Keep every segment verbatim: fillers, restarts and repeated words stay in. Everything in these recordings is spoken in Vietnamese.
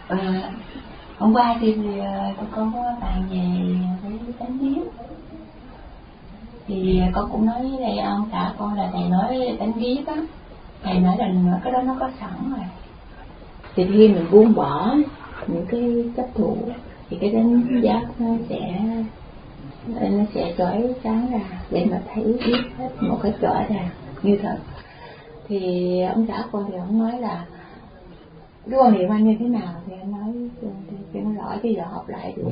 À, hôm qua thì tụi con có bàn về với tánh biết, thì con cũng nói với thầy ông xã con là thầy nói tánh biết á, thầy nói là cái đó nó có sẵn rồi. Thì khi mình buông bỏ những cái chấp thủ thì cái đánh giác nó sẽ nó sẽ trói sáng ra để mà thấy biết hết một cách rõ ràng như thật. Thì ông xã con thì ông nói là cái quan niệm anh như thế nào thì anh nói cho nó rõ chứ giờ học lại để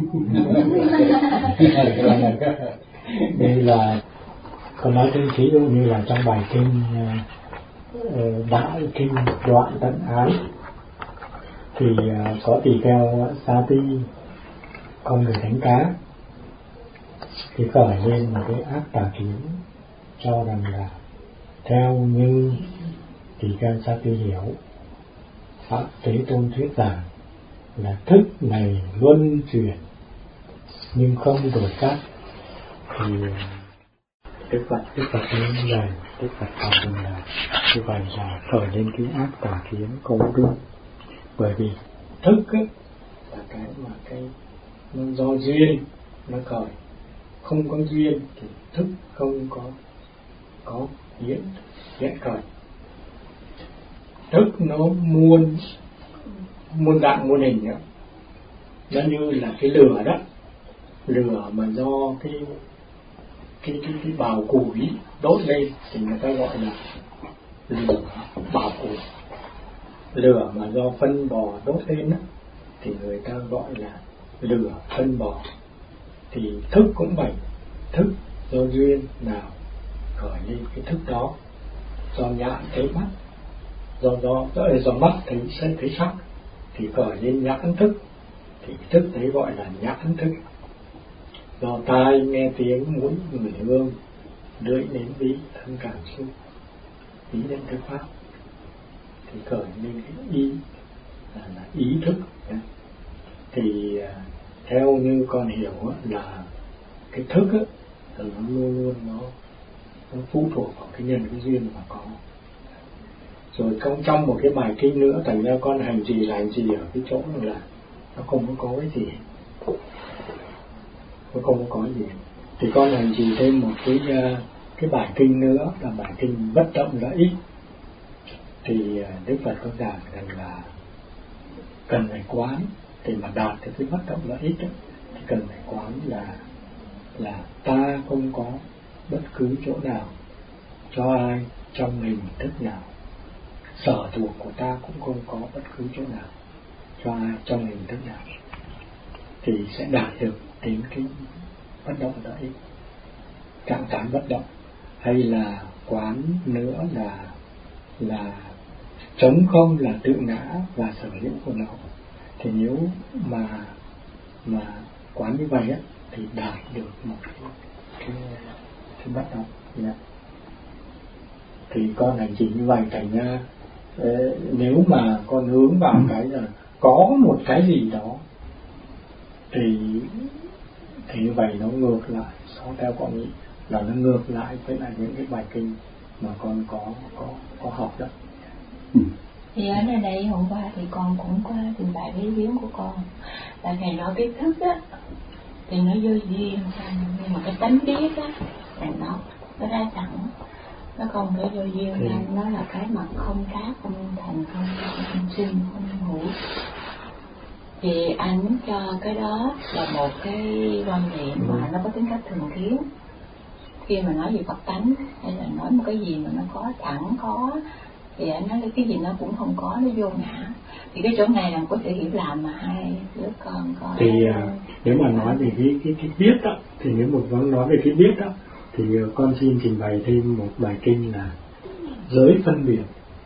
đây là con nói đến thí dụ như là trong bài kinh uh, Đại Kinh Đoạn Tận Ái thì uh, có tỳ kheo Sa Ti, con người đánh cá, thì khởi lên một cái ác tà kiến cho rằng là theo như tỳ kheo Sa Ti hiểu, Pháp Thế Tôn thuyết giảng là thức này luân chuyển nhưng không đổi cách, thì Đức Phật Đức Phật nên là Đức Phật bảo rằng là như vậy là khởi lên cái ác tà kiến không đúng, bởi vì thức ấy là cái mà cái nó do duyên nó khởi, không có duyên thì thức không có có hiện hiện khởi. Thức nó muôn muôn dạng muôn hình nữa, nó như là cái lửa đó, lửa mà do cái cái cái, cái bào củi đốt lên thì người ta gọi là lửa bào củi. Lửa mà do phân bò đốt lên đó thì người ta gọi là lửa phân bò. Thì thức cũng vậy, thức do duyên nào khởi lên cái thức đó, do nhãn thấy mắt, do do do, do mắt thấy sẽ thấy sắc thì khởi lên nhãn thức, thì thức đấy gọi là nhãn thức. Do tai nghe tiếng, mũi ngửi hương, lưỡi nếm ví, thân cảm xúc, ý đến thức pháp thì khởi lên cái ý là, là ý thức. Thì theo như con hiểu là cái thức á, là nó luôn luôn nó, nó phụ thuộc vào cái nhân cái duyên mà có. Rồi trong trong một cái bài kinh nữa, thành ra con hành trì là hành trì ở cái chỗ là nó không có có cái gì, nó không có cái gì. Thì con hành trì thêm một cái cái bài kinh nữa là bài kinh bất động lợi ích. Thì Đức Phật có giảng rằng là cần phải quán để mà đạt được cái bất động lợi ích đó, thì cần phải quán là là ta không có bất cứ chỗ nào cho ai trong hình thức nào, sở thuộc của ta cũng không có bất cứ chỗ nào cho ai trong hình thức nào, thì sẽ đạt được đến cái bất động lợi ích, trạng thái bất động. Hay là quán nữa là là trống không là tự ngã và sở hữu của nó. Thì nếu mà mà quán như vậy á, thì đạt được một cái cái, cái bất động. Yeah. Thì con hành trình như vậy, thành ra nếu mà con hướng vào cái là có một cái gì đó thì thì như vậy nó ngược lại, so theo con nghĩ là nó ngược lại với lại những cái bài kinh mà con có có có học đó. Ừ. Thì ở nơi đây hôm qua thì con cũng có trình bày với ý kiến của con là thầy nói cái thức á thì nó vô duyên, nhưng mà cái tánh biết á là nó nó ra sẵn, nó không phải vô duyên, thì nó là cái mà không khác, không thành, không, không sinh, không hữu. Thì anh muốn cho cái đó là một cái quan niệm mà nó có tính cách thường kiến. Khi mà nói về Phật tánh hay là nói một cái gì mà nó có sẵn có, thì anh nói cái gì nó cũng không có, nó vô ngã. Thì cái chỗ này là có thể hiểu làm mà hai đứa con có. Thì uh, nếu mà nói về cái cái cái biết đó, thì nếu một vấn nói về cái biết đó, thì uh, con xin trình bày thêm một bài kinh là giới phân biệt.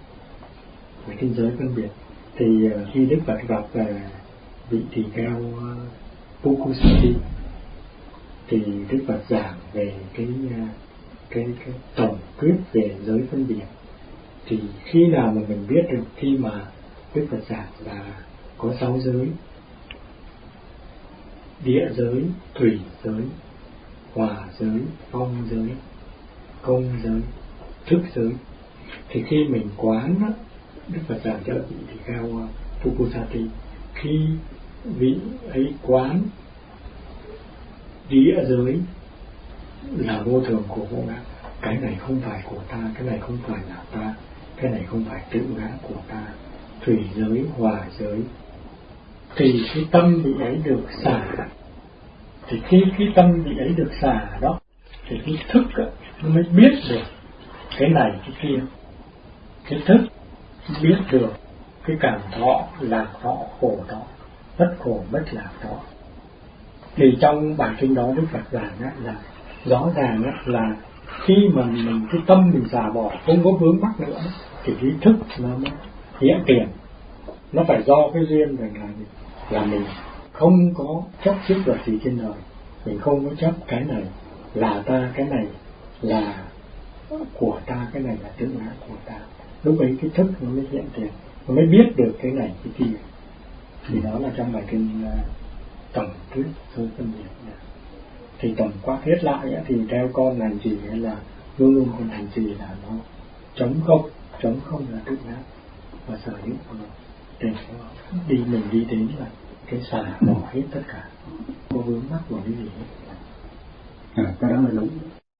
Bài kinh giới phân biệt. Thì uh, khi Đức Phật gặp uh, vị tỳ kheo uh, Pukusati, thì Đức Phật giảng về cái uh, cái cái tổng quyết về giới phân biệt. Thì khi nào mà mình biết được, khi mà Đức Phật giảng là có sáu giới: địa giới, thủy giới, hỏa giới, phong giới, công giới, thức giới. Thì khi mình quán đó, Đức Phật giảng cho vị tỳ kheo Pukusati khi vị ấy quán địa giới là vô thường của vô ngã, cái này không phải của ta, cái này không phải là ta, cái này không phải tự ngã của ta, thủy giới, hòa giới, thì cái tâm vị ấy được xả. Thì khi cái tâm vị ấy được xả đó, thì cái thức á, nó mới biết được cái này cái kia. Cái thức biết được cái cảm thọ, lạc thọ, khổ thọ, bất khổ bất lạc thọ. Thì trong bài kinh đó Đức Phật giảng á, là rõ ràng á, là khi mà mình cái tâm mình xả bỏ, không có vướng mắc nữa, thì cái thức nó mới hiện tiền. Nó phải do cái duyên mình là là mình không có chấp trước vật gì trên đời, mình không có chấp cái này là ta, cái này là của ta, cái này là tự ngã của ta. Lúc ấy cái thức nó mới hiện tiền, nó mới biết được cái này cái kia. Thì đó là trong bài kinh uh, tổng thuyết số phân biệt. Thì tổng quát hết lại thì theo con làm gì là luôn luôn con thành gì là nó chống không, chống không là tự ngã và sở hữu của nó. Để đi mình đi đến là cái xả bỏ hết tất cả, có vướng mắc của cái gì hết. À, cái đó là đúng.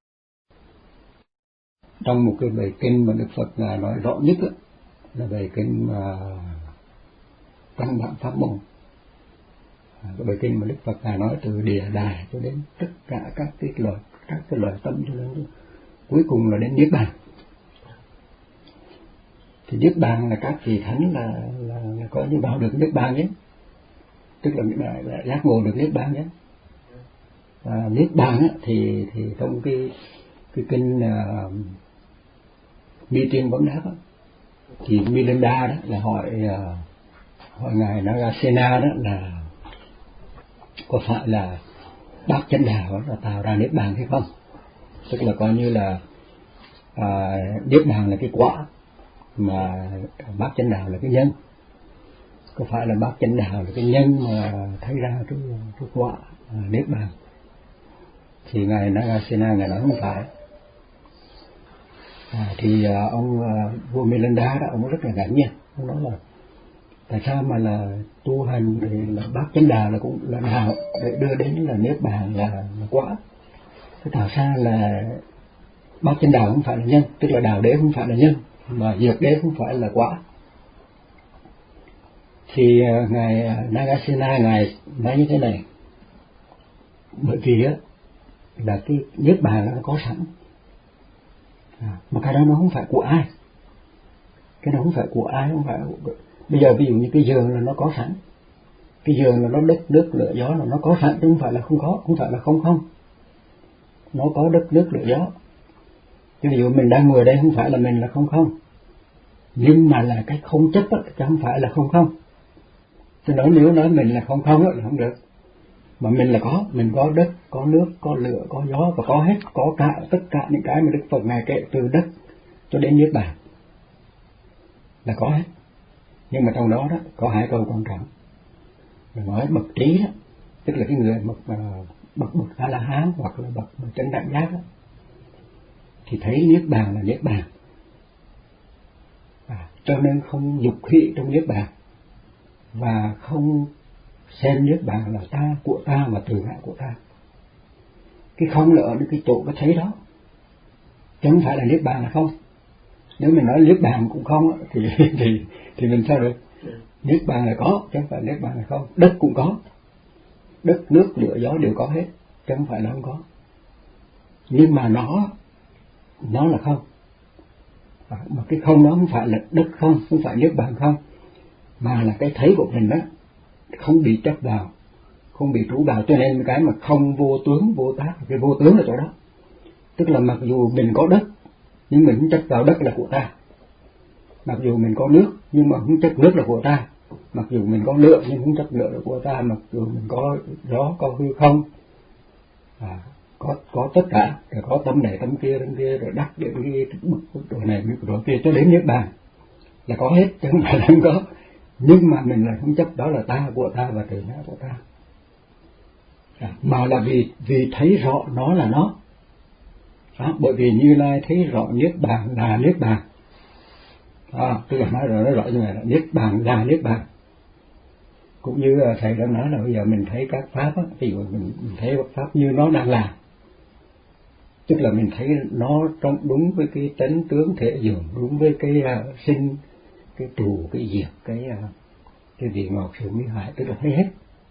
Trong một cái bài kinh mà Đức Phật là nói rõ nhất đó, là bài kinh mà Tăng Đạm Pháp Môn. À, cái bài kinh mà Đức Phật là nói từ địa đài cho đến tất cả các cái loại các cái loại tâm cho đến cuối cùng là đến niết bàn. Thì niết bàn là các vị thánh là là, là có như vào được niết bàn nhé, tức là, là, là giác ngộ được niết bàn nhé. Và niết bàn á, thì thì trong cái cái kinh uh, Mi Tiên Vấn Đáp á, thì Milinda đó là hỏi uh, hỏi ngài Nagasena đó là có phải là bát chánh đạo là tạo ra niết bàn hay không, tức là coi như là uh, niết bàn là cái quả mà bát chánh đạo là cái nhân, có phải là bát chánh đạo là cái nhân mà thấy ra cái, cái quả uh, niết bàn. Thì ngài Nagasena ngài nói không phải. À, thì uh, ông uh, vua Milinda đó, ông rất là ngạc nhiên, ông nói là tại sao mà là tu hành thì là bát chánh đạo là cũng là đạo để đưa đến là niết bàn là, là quả, thế tại sao là bát chánh đạo không phải là nhân, tức là đạo đế không phải là nhân mà diệt đế không phải là quả. Thì uh, ngài uh, Nagasena ngài nói như thế này, bởi vì á là cái niết bàn nó có sẵn, à, mà cái đó nó không phải của ai, cái đó không phải của ai, không phải. Bây giờ ví dụ như cái giường là nó có sẵn, cái giường là nó đất nước lửa gió là nó có sẵn chứ không phải là không có, không phải là không không, nó có đất nước lửa gió. Ví dụ mình đang ngồi đây không phải là mình là không không, nhưng mà là cái không chấp á, chứ không phải là không không. Cho nói nếu nói mình là không không á là không được, mà mình là có, mình có đất, có nước, có lửa, có gió và có hết, có cả tất cả những cái mà Đức Phật ngài kể từ đất cho đến niết bàn là có hết. Nhưng mà trong đó đó có hai câu quan trọng, là nói bậc trí đó, tức là cái người bậc bậc bậc A La Hán hoặc là bậc chánh đẳng giác đó, thì thấy niết bàn là niết bàn, à, cho nên không dục thị trong niết bàn và không xem niết bàn là ta, của ta và từ ngã của ta. Cái không là ở cái chỗ cái thấy đó, chứ không phải là niết bàn là không. Nếu mình nói niết bàn cũng không thì thì thì mình sao được? Niết bàn là có, chứ không phải niết bàn là không. Đất cũng có, đất, nước, lửa, gió đều có hết, chứ không phải là không có. Nhưng mà nó nó là không, à, mà cái không đó không phải là đất không, không phải niết bàn không, mà là cái thấy của mình đó không bị chấp vào, không bị trú vào. Cho nên cái mà không vô tướng vô tác, cái vô tướng là chỗ đó, tức là mặc dù mình có đất nhưng mình không chấp vào đất là của ta, mặc dù mình có nước nhưng mà không chấp nước là của ta, mặc dù mình có lửa nhưng không chấp lửa là của ta, mặc dù mình có gió, có hư không, à, có có tất cả, rồi có tâm này tâm kia tâm kia, rồi đắc đến kia bực rồi này rồi kia cho đến niết bàn là có hết, chứ không phải là không có. Nhưng mà mình lại không chấp đó là ta, của ta và từ ngã của ta, à, mà là vì vì thấy rõ nó là nó. Đó, bởi vì Như Lai thấy rõ niết bàn là niết bàn, à, tức là nói rồi nói rõ như này là niết bàn là niết bàn. Cũng như thầy đã nói là bây giờ mình thấy các pháp á, ví dụ mình, mình thấy các pháp như nó đang làm, tức là mình thấy nó trong đúng với cái tánh tướng thể dường, đúng với cái uh, sinh, cái trù, cái diệt, cái uh, cái vị ngọt sự nguy hại, tức là thấy hết.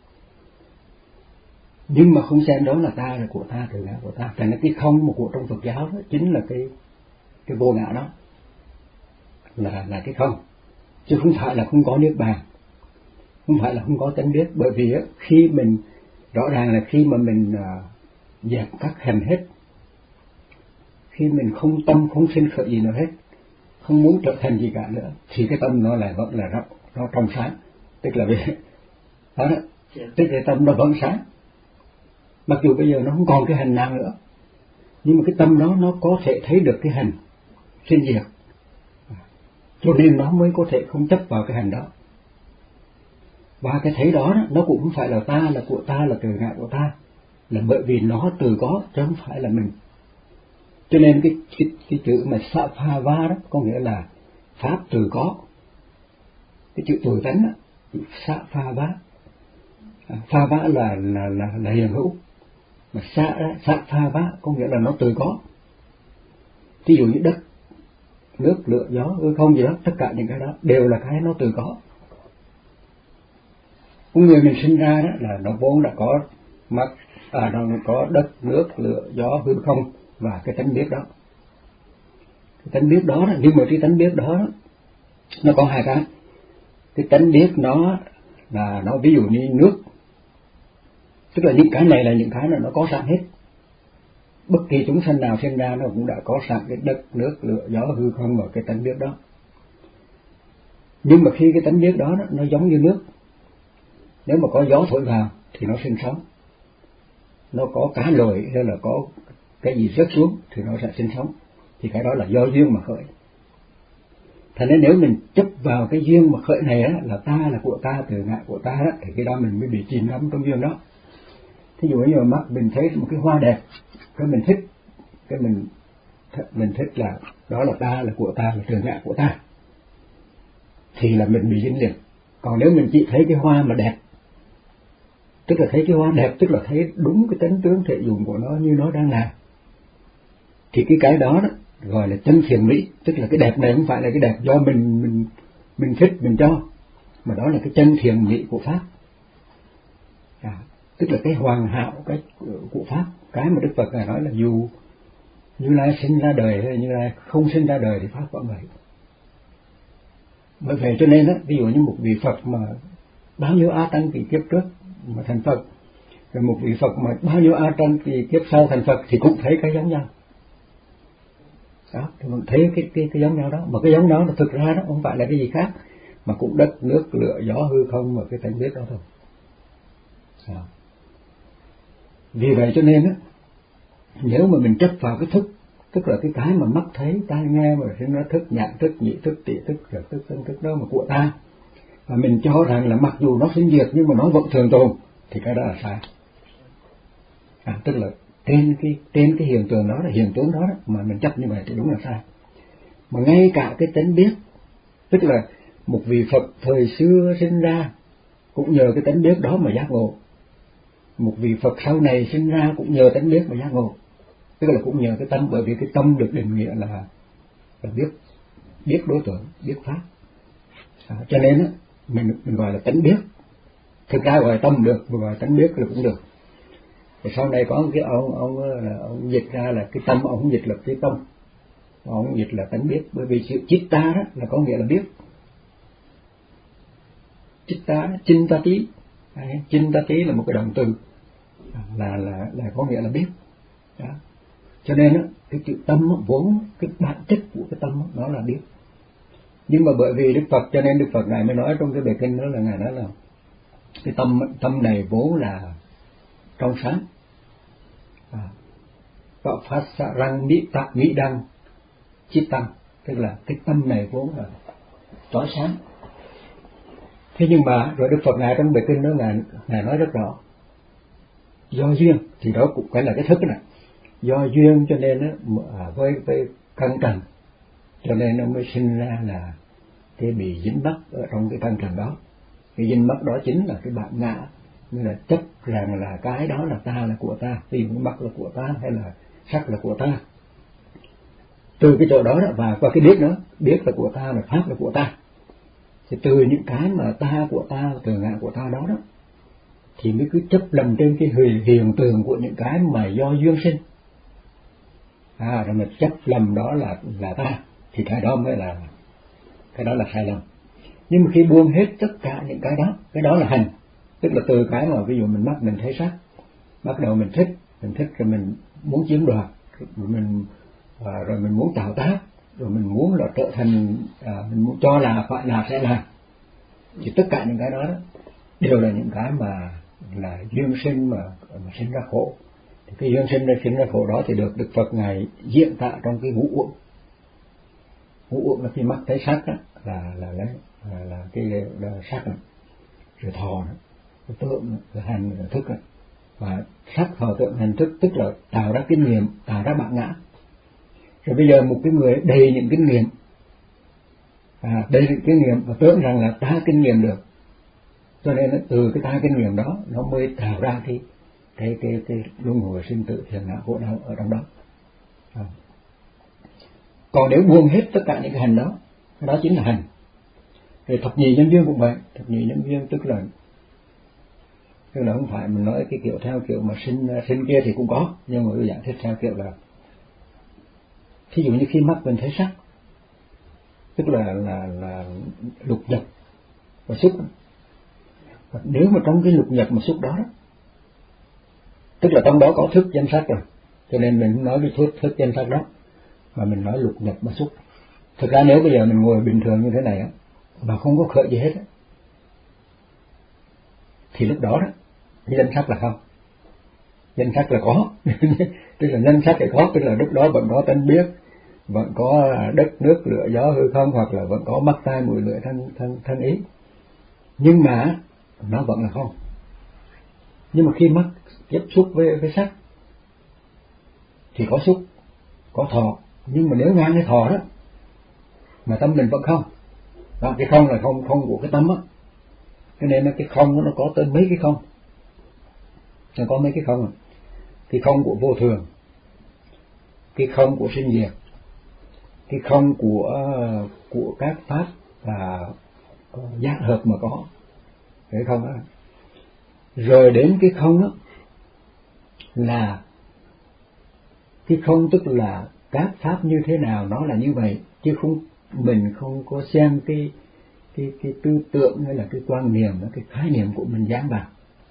Nhưng mà không xem đó là ta, là của ta, từ ngã của ta. Thành ra cái không mà của trong Phật giáo đó chính là cái cái vô ngã đó, là là cái không, chứ không phải là không có niết bàn, không phải là không có tánh biết. Bởi vì á, khi mình rõ ràng là khi mà mình uh, dẹp các hành hết, khi mình không tâm không sinh khởi gì nữa hết, không muốn trở thành gì cả nữa, thì cái tâm nó lại vẫn là nó, nó trong sáng, tức là về đó, đó. Tức là tâm nó vẫn sáng, mặc dù bây giờ nó không còn cái hành nào nữa, nhưng mà cái tâm đó nó có thể thấy được cái hành sinh diệt, cho nên nó mới có thể không chấp vào cái hành đó. Và cái thấy đó, đó nó cũng không phải là ta, là của ta, là từ ngã của ta, là bởi vì nó từ có chứ không phải là mình. Cho nên cái cái, cái chữ mà sa pha va đó có nghĩa là pháp từ có. Cái chữ từ tánh đó, chữ sa pha va, à, pha va là là là, là hiện hữu, mà sa sa pha va có nghĩa là nó từ có. Ví dụ như đất, nước, lửa, gió, hư không gì đó, tất cả những cái đó đều là cái nó từ có. Con người mình sinh ra đó là nó vốn đã có mắt, à, nó có đất, nước, lửa, gió, hư không và cái tánh biết đó. Cái tánh biết đó, đó nhưng mà cái tánh biết đó, đó nó có hai cái. Cái tánh biết nó là nó ví dụ như nước, tức là những cái này là những cái là nó có sẵn hết. Bất kỳ chúng sanh nào sinh ra nó cũng đã có sẵn cái đất, nước, lửa, gió, hư không và cái tánh biết đó. Nhưng mà khi cái tánh biết đó, đó nó giống như nước, nếu mà có gió thổi vào thì nó sinh sống, nó có cá lội hay là có cái gì rớt xuống thì nó sẽ sinh sống, thì cái đó là do duyên mà khởi. Thành nên nếu mình chấp vào cái duyên mà khởi này á, là ta, là của ta, từ ngã của ta á, thì cái đó mình mới bị chìm đắm trong duyên đó. Thí dụ như mà mắt mình thấy một cái hoa đẹp, cái mình thích, cái mình mình thích là đó là ta, là của ta, là từ ngã của ta, thì là mình bị dính liền. Còn nếu mình chỉ thấy cái hoa mà đẹp, tức là thấy cái hoa đẹp, tức là thấy đúng cái tánh tướng thể dụng của nó như nó đang làm, thì cái cái đó, đó gọi là chân thiện mỹ. Tức là cái đẹp này không phải là cái đẹp do mình mình mình thích mình cho, mà đó là cái chân thiện mỹ của pháp, à, tức là cái hoàn hảo cái của pháp. Cái mà Đức Phật Ngài nói là dù Như Lai sinh ra đời hay Như Lai không sinh ra đời thì pháp vẫn vậy. Bởi vậy cho nên á, ví dụ như một vị Phật mà bao nhiêu a tăng kỳ kiếp trước mà thành Phật, rồi một vị Phật mà bao nhiêu a tăng kỳ kiếp sau thành Phật thì cũng thấy cái giống nhau. Đó, thì mình thấy cái cái cái giống nhau đó, mà cái giống đó là thực ra đó không phải là cái gì khác mà cũng đất, nước, lửa, gió, hư không và cái tánh biết đó thôi. Đó. Vì vậy cho nên á, nếu mà mình chấp vào cái thức, tức là cái cái mà mắt thấy, tai nghe mà sinh ra thức, nhãn thức, nhị thức, tỷ thức, rật thức, thân thức đó mà của ta, và mình cho rằng là mặc dù nó sinh diệt nhưng mà nó vẫn thường tồn, thì cái đó là sai. À, tức là trên cái trên cái hiện tượng đó, là hiện tướng đó, đó mà mình chấp như vậy thì đúng là sai. Mà ngay cả cái tánh biết, tức là một vị Phật thời xưa sinh ra cũng nhờ cái tánh biết đó mà giác ngộ, một vị Phật sau này sinh ra cũng nhờ tánh biết mà giác ngộ, tức là cũng nhờ cái tâm, bởi vì cái tâm được định nghĩa là là biết biết đối tượng, biết pháp. À, cho nên á, mình mình gọi là tánh biết. Thực ra gọi tâm được, mà gọi tánh biết là cũng được. Thì sau này có cái ông ông là ông dịch ra là cái tâm, ông dịch là cái tâm, ông dịch là tánh biết, bởi vì chữ chitta đó là có nghĩa là biết. Chitta, chitta tí, chitta tí là một cái động từ, là là là có nghĩa là biết. Đó. Cho nên á, cái chữ tâm á, vốn cái bản chất của cái tâm á, nó là biết. Nhưng mà bởi vì Đức Phật, cho nên Đức Phật Ngài mới nói trong cái bài kinh đó là Ngài nói là cái tâm tâm này vốn là trong sáng, à, phát xạ răng mỹ tạc mỹ đăng chít tăng, tức là cái tâm này vốn là trói sáng. Thế nhưng mà rồi Đức Phật Ngài trong bài kinh đó Ngài, Ngài nói rất rõ, do duyên thì đó cũng phải là cái thức này, do duyên cho nên nó với với căn trần, cho nên nó mới sinh ra là cái bị dính mắc ở trong cái căn trần đó. Cái dinh mắc đó chính là cái bản ngã, như là chấp rằng là cái đó là ta, là của ta, ví dụ cái mắt là của ta hay là sắc là của ta. Từ cái chỗ đó, đó và qua cái biết nữa, biết là của ta, là pháp là của ta, thì từ những cái mà ta của ta, từ ngã của ta đó đó, thì mới cứ chấp lầm trên cái hiện tượng của những cái mà do duyên sinh. À, rồi mình chấp lầm đó là là ta, thì cái đó mới là cái đó là sai lầm. Nhưng mà khi buông hết tất cả những cái đó, cái đó là hành, tức là từ cái mà ví dụ mình mắt mình thấy sắc, bắt đầu mình thích, mình thích rồi mình muốn chiếm đoạt, rồi mình à, rồi mình muốn tạo tác, rồi mình muốn là trở thành à, mình muốn cho là phải là sẽ làm, thì tất cả những cái đó, đó đều là những cái mà là duyên sinh mà, mà sinh ra khổ. Thì cái duyên sinh ra sinh ra khổ đó thì được Đức Phật ngài diễn tả trong cái ngũ uẩn. Ngũ uẩn là khi mắt thấy sắc đó, là là lấy là, là cái là sắc đó, rồi thọ đó, cái tượng, rồi hành, rồi thức đó. Và sắc thọ tượng hành thức tức là tạo ra kinh nghiệm, tạo ra bản ngã. Rồi bây giờ một cái người đầy những kinh nghiệm, à, đầy những kinh nghiệm và tưởng rằng là ta kinh nghiệm được, cho nên từ cái ta kinh nghiệm đó nó mới tạo ra cái cái cái cái luân hồi sinh tử phiền não khổ đau ở trong đó. À. Còn nếu buông hết tất cả những cái hành đó, đó chính là hành. Rồi thập nhị nhân duyên cũng vậy, thập nhị nhân duyên tức là tức là không phải mình nói cái kiểu theo kiểu mà sinh sinh kia thì cũng có, nhưng mà tôi giải thích theo kiểu là thí dụ như khi mắt mình thấy sắc, tức là là là lục nhập và xúc. Và nếu mà trong cái lục nhập mà xúc đó, đó tức là trong đó có thức danh sắc rồi, cho nên mình không nói cái thức thức danh sắc đó mà mình nói lục nhập mà xúc. Thực ra nếu bây giờ mình ngồi bình thường như thế này á mà không có khởi gì hết á, thì lúc đó đó cái danh sắc là không, danh sắc là có tức là danh sắc là có, tức là lúc đó vẫn có tánh biết, vẫn có đất nước lửa gió hư không, hoặc là vẫn có mắt tai mũi lưỡi thân thân thân ý, nhưng mà nó vẫn là không. Nhưng mà khi mắt tiếp xúc với với sắc thì có xúc, có thọ, nhưng mà nếu ngang cái thọ đó mà tâm mình vẫn không, đó, cái không là không không của cái tâm á, cho nên là cái không nó có tới mấy cái không, nó có mấy cái không, cái không của vô thường, cái không của sinh diệt, cái không của của các pháp và giác hợp mà có cái không đó. Rồi đến cái không đó là cái không, tức là các pháp như thế nào nó là như vậy, chứ không mình không có xem cái cái cái tư tưởng hay là cái quan niệm, cái khái niệm của mình dán vào.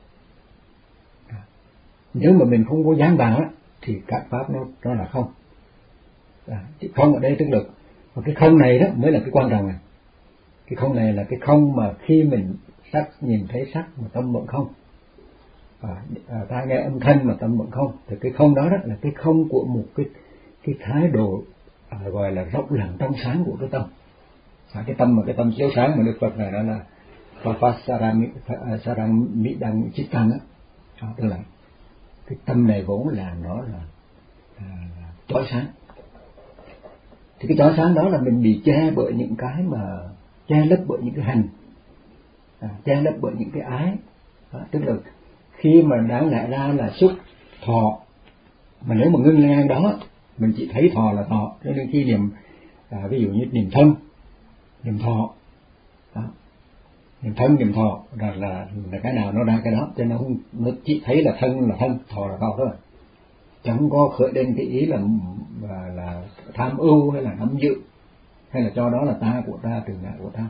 Nếu mà mình không có dán vào á thì các pháp nó nó là không. À, không ở đây tức là và cái không này đó mới là cái quan trọng này. Cái không này là cái không mà khi mình sắc nhìn thấy sắc mà tâm vẫn không, à, à, ta nghe âm thanh mà tâm vẫn không, thì cái không đó, đó là cái không của một cái cái thái độ à, gọi là rộng lặng trong sáng của cái tâm. À, cái tâm mà cái tâm chiếu sáng mà Đức Phật này đó là Papasaramidang Chittang á, tức là cái tâm này vốn là nó là à, chói sáng. Thì cái chói sáng đó là mình bị che bởi những cái mà che lấp bởi những cái hành, à, che lấp bởi những cái ái. Đó, tức là khi mà đáng lẽ ra là xúc thọ, mà nếu mà ngưng ngang đó mình chỉ thấy thọ là thọ, cho nên khi niệm à, ví dụ như niệm thân, niệm thọ, đó, niệm thân niệm thọ là, là là cái nào nó ra cái đó, cho nên nó không, nó chỉ thấy là thân là thân, thọ là thọ thôi, chẳng có khởi lên cái ý là là, là tham ưu hay là nắm giữ hay là cho đó là ta của ta, từ ngã của ta.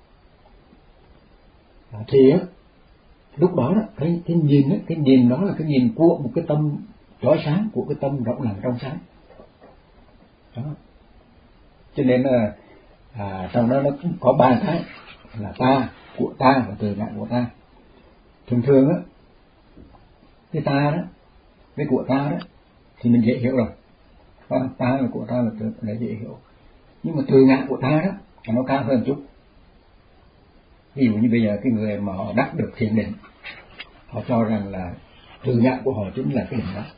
À, thì á lúc đó, đó cái cái nhìn á, cái nhìn đó là cái nhìn của một cái tâm chói sáng, của cái tâm rộng lặng trong sáng đó. Cho nên là à, trong đó nó có ba cái là ta, của ta và từ ngã của ta. Thường thường á cái ta đó, cái của ta đó thì mình dễ hiểu rồi, ta là của ta là từ là dễ hiểu. Nhưng mà từ ngã của ta đó là nó cao hơn chút. Ví dụ như bây giờ cái người mà họ đắc được thiền định, họ cho rằng là từ ngã của họ chính là cái định đó.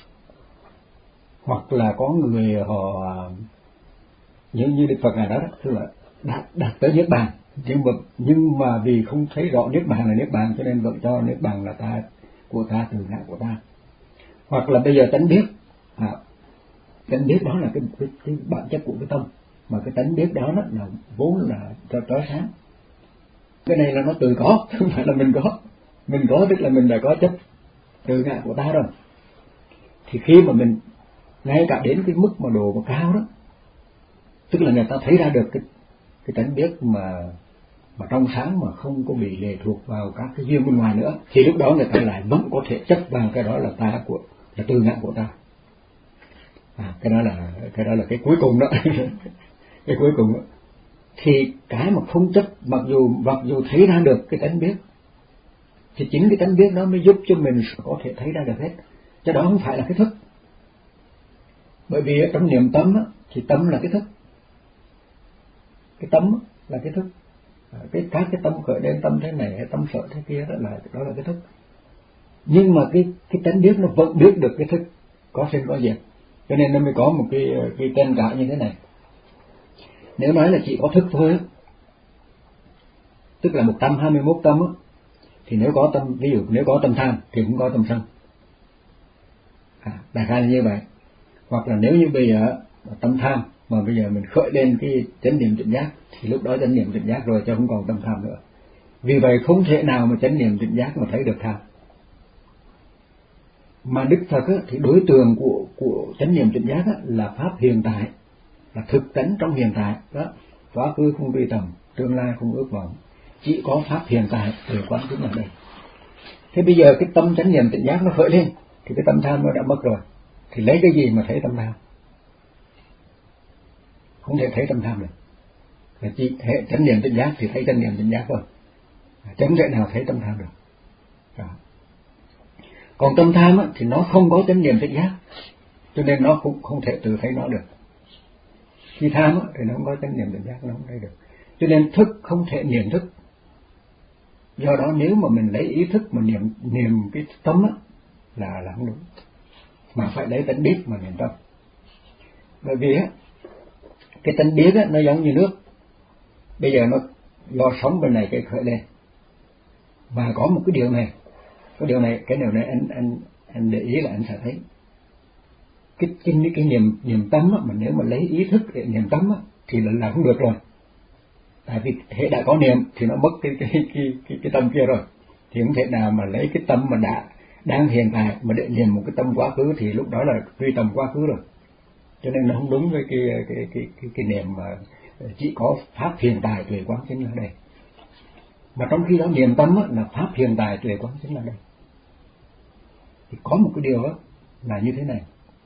Hoặc là có người họ như như Đức Phật này đó, đó tức là đạt, đạt tới niết bàn, nhưng mà nhưng mà vì không thấy rõ niết bàn là niết bàn cho nên vẫn cho niết bàn là ta của ta, từ ngã của ta. Hoặc là bây giờ tánh biết, à, tánh biết đó là cái, cái, cái bản chất của cái tâm, mà cái tánh biết đó, đó là vốn là cho trói sáng. Cái này là nó tự có, không phải là mình có. Mình có tức là mình đã có chất từ ngã của ta rồi. Thì khi mà mình ngay cả đến cái mức mà độ mà cao đó, tức là người ta thấy ra được cái cái tánh biết mà mà trong sáng, mà không có bị lệ thuộc vào các cái duyên bên ngoài nữa, thì lúc đó người ta lại vẫn có thể chấp vào cái đó là ta của, là từ ngã của ta. À, cái đó là cái đó là cái cuối cùng đó. Cái cuối cùng đó. Thì cái mà không chấp, mặc dù mặc dù thấy ra được cái tánh biết, thì chính cái tánh biết đó mới giúp cho mình có thể thấy ra được hết, chứ đó không phải là cái thức. Bởi vì trong niệm tâm á, thì tâm là cái thức, cái tâm là cái thức, cái các cái tâm khởi lên, tâm thế này hay tâm sợ thế kia, đó là đó là cái thức. Nhưng mà cái cái tánh biết nó vẫn biết được cái thức có sinh có diệt, cho nên nó mới có một cái cái tranh cãi như thế này. Nếu nói là chỉ có thức thôi, tức là một trăm hai mươi mốt tâm á, thì nếu có tâm, ví dụ nếu có tâm tham thì cũng có tâm sân, à, đại khái là như vậy. Hoặc là nếu như bây giờ tâm tham mà bây giờ mình khởi lên cái chánh niệm tỉnh giác, thì lúc đó chánh niệm tỉnh giác rồi, chứ không còn tâm tham nữa. Vì vậy không thể nào mà chánh niệm tỉnh giác mà thấy được tham. Mà Đức Phật á, thì đối tượng của của chánh niệm tỉnh giác á, là pháp hiện tại, là thực tánh trong hiện tại đó. Quá khứ không truy tầm, tương lai không ước vọng, chỉ có pháp hiện tại để quán chính ở đây. Thế bây giờ cái tâm chánh niệm tỉnh giác nó khởi lên, thì cái tâm tham nó đã mất rồi, thì lấy cái gì mà thấy tâm tham? Không thể thấy tâm tham được. Là chỉ hệ chánh niệm tỉnh giác thì thấy chánh niệm tỉnh giác thôi, chẳng thể nào thấy tâm tham được. Đó. Còn tâm tham á, thì nó không có chánh niệm tỉnh giác, cho nên nó cũng không thể tự thấy nó được. Khi tham á, thì nó không có chánh niệm tỉnh giác, nó không thấy được. Cho nên thức không thể niệm thức. Do đó nếu mà mình lấy ý thức mà niệm niệm cái tâm á, là là không đúng, mà phải lấy tánh biết mà niệm tâm. Bởi vì á, cái tánh biết á, nó giống như nước. Bây giờ nó lo sống bên này cái khởi lên, và có một cái điều này, cái điều này, cái điều này anh anh anh để ý là anh sẽ thấy cái cái cái niệm niệm tâm á, mà nếu mà lấy ý thức để niệm tâm á, thì là là không được rồi. Tại vì hệ đã có niệm thì nó mất cái cái cái cái, cái tâm kia rồi, thì không thể nào mà lấy cái tâm mà đã đang hiện tại mà để niệm một cái tâm quá khứ, thì lúc đó là truy tầm quá khứ rồi. Cho nên nó không đúng với cái cái cái cái, cái niệm mà chỉ có pháp hiện tại tuệ quán chính là đây. Mà trong khi đó niệm tâm á, là pháp hiện tại tuệ quán chính là đây. Thì có một cái điều đó là như thế này,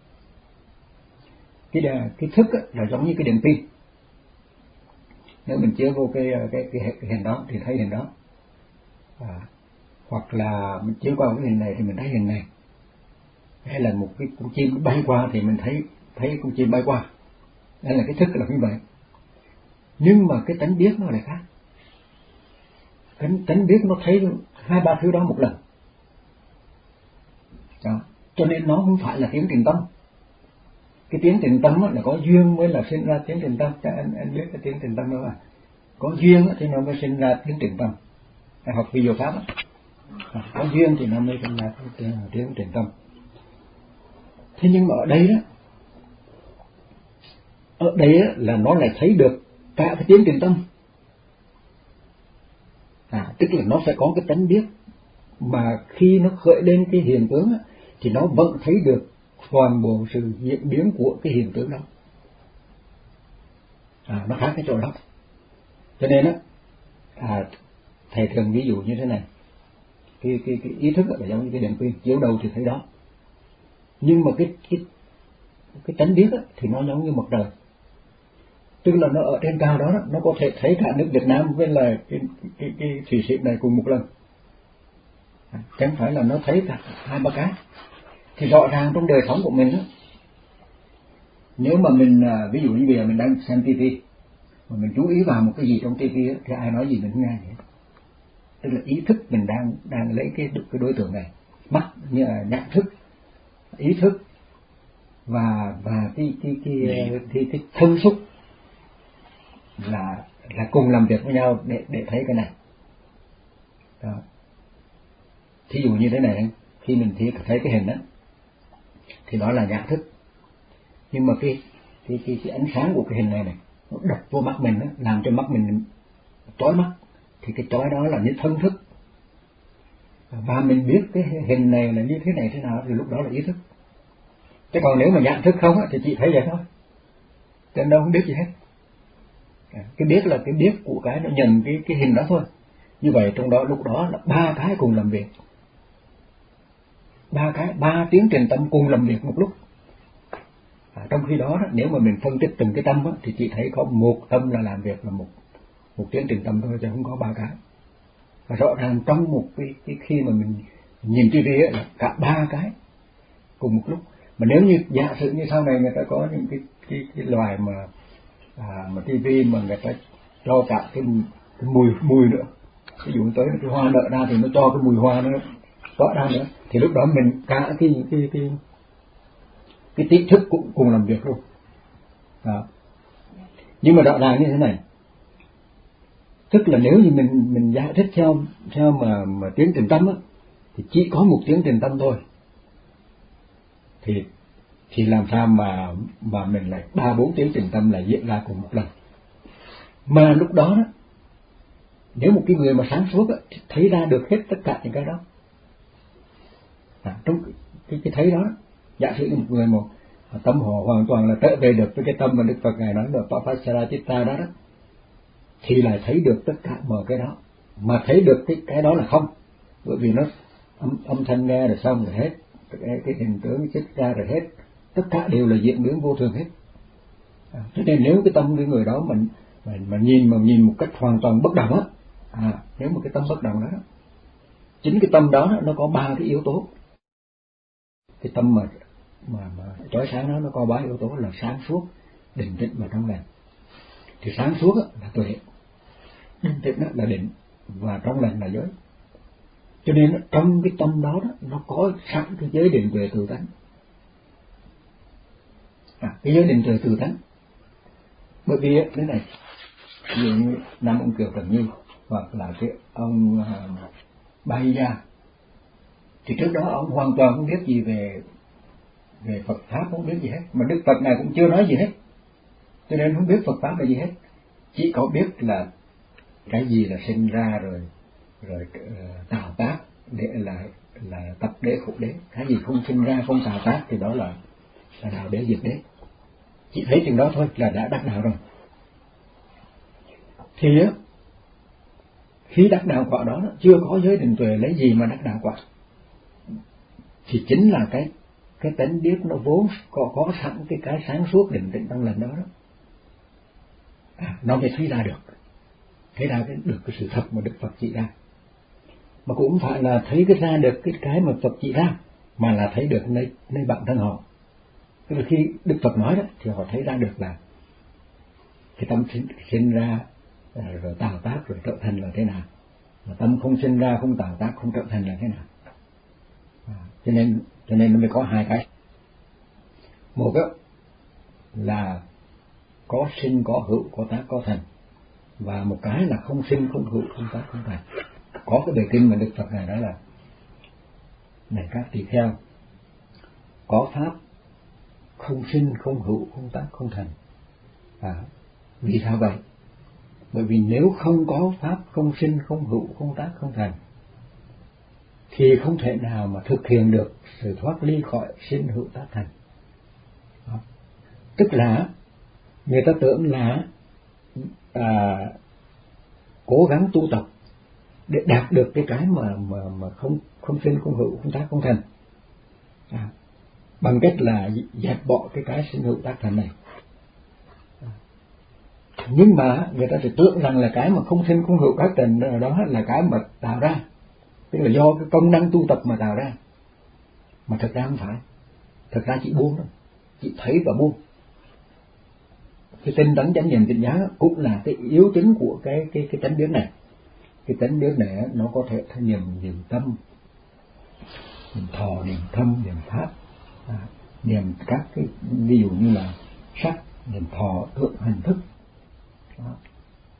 cái cái thức á, là giống như cái đèn pin. Nếu mình chiếu vô cái cái cái, cái hình đó thì thấy hình đó, à, hoặc là mình chiếu qua cái hình này thì mình thấy hình này, hay là một cái con chim bay qua thì mình thấy thấy con chim bay qua. Đây là cái thức là như vậy. Nhưng mà cái tánh biết nó lại khác. Cái tánh biết nó thấy hai ba thứ đó một lần. Đó. Cho nên nó không phải là tiến trình tâm. Cái tiến trình tâm là có duyên mới là sinh ra tiến trình tâm. Chắc anh anh biết cái tiến trình tâm đó à? Có duyên thì nó mới sinh ra tiến trình tâm. Anh học vi diệu pháp á, có duyên thì nó mới sinh ra tiến trình tâm. Thế nhưng mà ở đây đó, ở đây là nó lại thấy được cả cái tiến trình tâm. À, tức là nó phải có cái tánh biết, mà khi nó khởi lên cái hiện tướng á, thì nó vẫn thấy được toàn bộ sự diễn biến của cái hiện tượng đó. À, nó khác cái chỗ đó. Cho nên á, à, thầy thường ví dụ như thế này, cái cái cái ý thức là giống như cái đèn pin, chiếu đầu thì thấy đó. Nhưng mà cái cái cái tánh biết á, thì nó giống như mặt trời. Tức là nó ở trên cao đó, đó, nó có thể thấy cả nước Việt Nam với là cái cái cái thủy sĩ này cùng một lần. À, chẳng phải là nó thấy cả hai ba cái. Thì rõ ràng trong đời sống của mình đó, nếu mà mình ví dụ như bây giờ mình đang xem tivi mà mình chú ý vào một cái gì trong tivi thì ai nói gì mình không nghe vậy. Tức là ý thức mình đang đang lấy cái cái đối tượng này, mắt như là nhận thức, ý thức và và cái cái cái cái, cái, cái thân xúc là là cùng làm việc với nhau để để thấy cái này. Đó. Thí dụ như thế này, khi mình thấy cái hình đó thì đó là nhận thức, nhưng mà cái cái cái, cái ánh sáng của cái hình này này nó đập vô mắt mình đó, làm cho mắt mình chói mắt, thì cái chói đó là những thân thức, và mình biết cái hình này là như thế này thế nào thì lúc đó là ý thức. Chứ còn nếu mà nhận thức không thì chị thấy vậy thôi, cho nên đâu không biết gì hết. Cái biết là cái biết của cái nó nhận cái cái hình đó thôi. Như vậy trong đó lúc đó là ba cái cùng làm việc, ba cái ba tiến trình tâm cùng làm việc một lúc. À, trong khi đó, nếu mà mình phân tích từng cái tâm đó, thì chị thấy có một tâm là làm việc là một một tiến trình tâm thôi, chứ không có ba cái. Và rõ ràng trong một cái, cái khi mà mình nhìn tivi là cả ba cái cùng một lúc. Mà nếu như giả sử như sau này người ta có những cái cái, cái loài mà à, mà tivi mà người ta cho cả cái, cái mùi mùi nữa, ví dụ tới cái hoa nở ra thì nó cho cái mùi hoa nó rõ ra nữa, thì lúc đó mình cả cái cái cái cái tiết thức cũng cùng làm việc luôn. Đó. Nhưng mà rõ ràng như thế này, tức là nếu như mình mình giải thích theo theo mà mà tiến trình tâm á, thì chỉ có một tiến trình tâm thôi, thì thì làm sao mà mà mình lại ba bốn tiến trình tâm lại diễn ra cùng một lần. Mà lúc đó, đó nếu một cái người mà sáng suốt á, thì thấy ra được hết tất cả những cái đó. À, trong cái cái thấy đó, giả sử một người một tâm họ hoàn toàn là trở về được với cái tâm mà Đức Phật ngài nói là Papasarachitta đó đó, thì lại thấy được tất cả mọi cái đó, mà thấy được cái cái đó là không, bởi vì nó âm, âm thanh nghe rồi xong rồi hết, cái, cái hình tướng xuất ra rồi hết, tất cả đều là diễn biến vô thường hết. À, cho nên nếu cái tâm cái người đó mình mình mà nhìn mà nhìn một cách hoàn toàn bất động á, à, nếu một cái tâm bất động đó, chính cái tâm đó nó có ba cái yếu tố. Cái tâm mà mà mà chói sáng đó nó có ba yếu tố là sáng suốt, định tĩnh và trong lành. Thì sáng suốt là tuệ, định tĩnh là định, và trong lành là giới. Cho nên trong cái tâm đó, đó nó có sẵn cái giới định tuệ tự tánh. À, cái giới định tuệ tự tánh, bởi vì thế này, ví dụ như năm ông Kiều Trần Như hoặc là cái ông uh, Bay Gia, thì trước đó ông hoàn toàn không biết gì về về Phật pháp, không biết gì hết, mà Đức Phật này cũng chưa nói gì hết, cho nên không biết Phật pháp là gì hết, chỉ có biết là cái gì là sinh ra rồi rồi uh, tạo tác để là là tập đế khổ đế, cái gì không sinh ra không tạo tác thì đó là là đạo đế diệt đế. Chỉ thấy chừng đó thôi là đã đắc đạo rồi. Thì á, khi đắc đạo quả đó, đó chưa có giới định tuệ lấy gì mà đắc đạo quả, thì chính là cái cái tánh biết nó vốn có có sẵn cái cái sáng suốt định tĩnh trong lành đó đó, à, nó mới thấy ra được, thấy ra cái được cái sự thật mà Đức Phật chỉ ra, mà cũng không phải là thấy cái ra được cái cái mà Phật chỉ ra, mà là thấy được nơi nơi bản thân họ. Tức là khi Đức Phật nói đó thì họ thấy ra được là cái tâm sinh, sinh ra rồi tạo tác rồi trở thành là thế nào, mà tâm không sinh ra không tạo tác không trở thành là thế nào. À, cho nên cho nên nó mới có hai cái, một đó là có sinh có hữu, có tác có thành, và một cái là không sinh không hữu không tác không thành. Có cái bài kinh mà Đức Phật này đó là: này các tỳ kheo, có pháp không sinh không hữu không tác không thành. À, vì sao vậy? Bởi vì nếu không có pháp không sinh không hữu không tác không thành thì không thể nào mà thực hiện được sự thoát ly khỏi sinh hữu tác thành. Đó. Tức là người ta tưởng là à, cố gắng tu tập để đạt được cái cái mà mà mà không không sinh không hữu không tác không thành, à, bằng cách là dẹp bỏ cái cái sinh hữu tác thành này. Nhưng mà người ta thì tưởng rằng là cái mà không sinh không hữu tác thành đó là cái mà tạo ra, tức là do cái công năng tu tập mà tạo ra, mà thật ra không phải. Thật ra chỉ buông thôi, chỉ thấy và buông. Cái tinh tấn chánh niệm tỉnh giác cũng là cái yếu chính của cái cái cái tánh biết này. Cái tánh biết này nó có thể thay niệm niệm tâm, niệm thọ, niệm thâm, niệm pháp, à, niệm các cái ví dụ như là sắc, niệm thọ, thượng hành thức. Đó.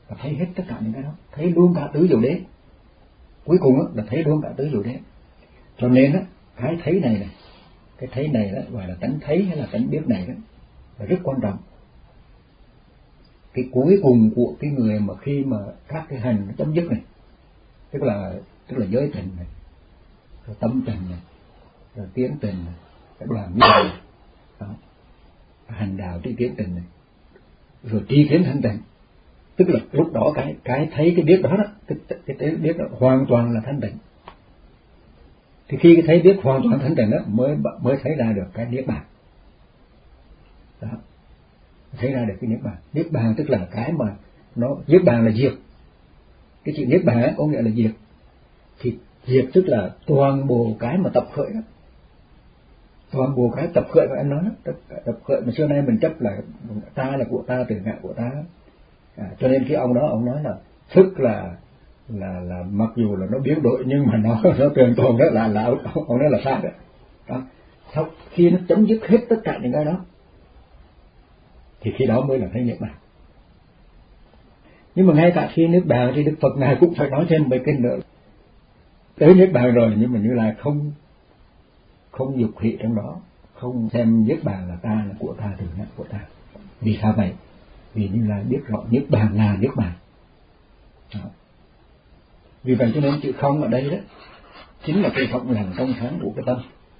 là thấy hết tất cả những cái đó, thấy luôn cả tứ diệu đế. Cuối cùng á, là thấy luôn cả tứ diệu đế. Cho nên á, cái thấy này này, cái thấy này đó gọi là tánh thấy hay là tánh biết này đó là rất quan trọng. Cái cuối cùng của cái người mà khi mà các cái hành nó chấm dứt này, tức là tức là giới tình này, rồi tâm tình này, rồi tiến tình này, tức là như vậy đó. Hành đạo tri kiến tình này, rồi tri kiến thanh tịnh, tức là lúc đó cái cái thấy cái biết đó đó, cái, cái thấy biết đó hoàn toàn là thanh tịnh. Thì khi cái thấy biết hoàn toàn thanh tịnh đó mới mới thấy ra được cái niết bàn. Đó, thấy ra được cái niết bàn. Niết bàn tức là cái mà nó niết bàn là diệt. Cái chữ niết bàn có nghĩa là diệt. Thì diệt tức là toàn bộ cái mà tập khởi đó, toàn bộ cái tập khởi mà anh nói đó, tập khởi mà xưa nay mình chấp là ta là của ta, từ ngã của ta. À, cho nên cái ông đó ông nói là thức là là là mặc dù là nó biến đổi nhưng mà nó nó trường tồn đó là là ông, ông nói là sai đó. Đó. Sau khi nó chấm dứt hết tất cả những cái đó thì khi đó mới là thấy niết bàn. Nhưng mà ngay cả khi niết bàn thì Đức Phật này cũng phải nói thêm mấy kinh nữa. Tới niết bàn rồi nhưng mà Như Lai không không dục hỷ trong đó, không xem niết bàn là ta, là của ta, từ ngã của ta. Vì sao vậy? Vì Như Lai biết rõ niết bàn là niết bàn. Đó. Vì vậy cho nên chữ không ở đây đó chính là cái vọng lặng trong sáng của cái tâm,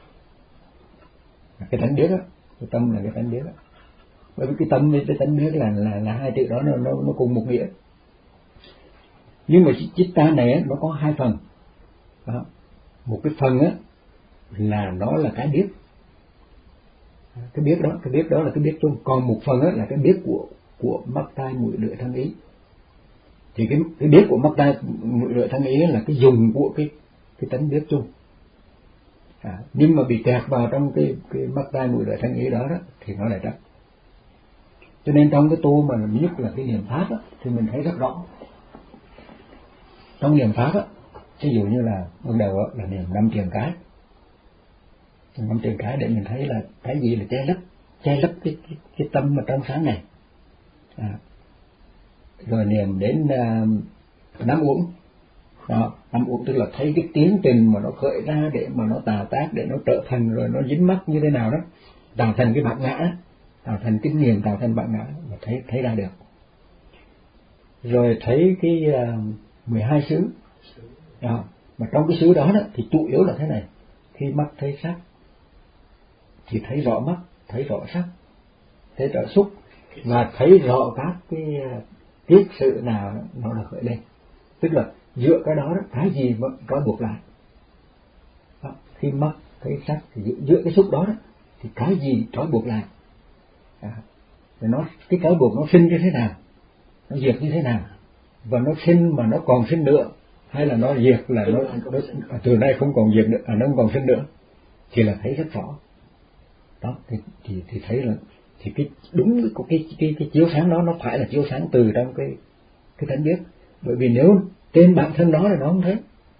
cái tánh biết đó, cái tâm là cái tánh biết đó. Bởi vì cái tâm với cái tánh biết là là là hai chữ đó nó nó nó cùng một nghĩa. Nhưng mà chitta này á, nó có hai phần. Đó. Một cái phần á là nó là cái biết, cái biết đó, cái biết đó là cái biết chung. Còn một phần á là cái biết của của mắt tai mũi lưỡi thân ý. Thì cái cái biết của mắt tai mũi lưỡi thân ý là cái dùng của cái cái tánh biết chung. À, nhưng mà bị kẹt vào trong cái cái mắt tai mũi lưỡi thân ý đó đó thì nó lại trắc. Cho nên trong cái tu mà nhất là cái niệm pháp á, thì mình thấy rất rõ. Trong niệm pháp á, ví dụ như là ban đầu á, là niệm năm triền cái, năm triền cái để mình thấy là cái gì là che lấp, che lấp cái cái, cái tâm mà trong sáng này. À, rồi niệm đến uh, năm uẩn, đó, năm uẩn tức là thấy cái tiến trình mà nó khởi ra để mà nó tạo tác, để nó trở thành rồi nó dính mắc như thế nào đó, tạo thành cái bản ngã, tạo thành kinh nghiệm, tạo thành bản ngã mà thấy thấy ra được. Rồi thấy cái uh, mười hai xứ, đó, mà trong cái xứ đó, đó thì chủ yếu là thế này: khi mắt thấy sắc thì thấy rõ mắt, thấy rõ sắc, thấy rõ xúc, và thấy rõ các cái tiết sự nào nó là khởi lên. Tức là giữa cái đó, đó cái gì mà trói buộc lại. Đó, khi mắt thấy sắc thì giữa, giữa cái xúc đó, đó thì cái gì trói buộc lại. À, nó cái trói buộc nó sinh như thế nào, nó diệt như thế nào, và nó sinh mà nó còn sinh nữa, hay là nó diệt là nó, nó từ nay không còn diệt nữa, à, nó không còn sinh nữa, thì là thấy rất rõ. Đó thì thì, thì thấy là thì cái đúng cái cái cái, cái chiếu sáng đó nó phải là chiếu sáng từ trong cái cái tánh biết. Bởi vì nếu trên bản thân đó là nó không thấy.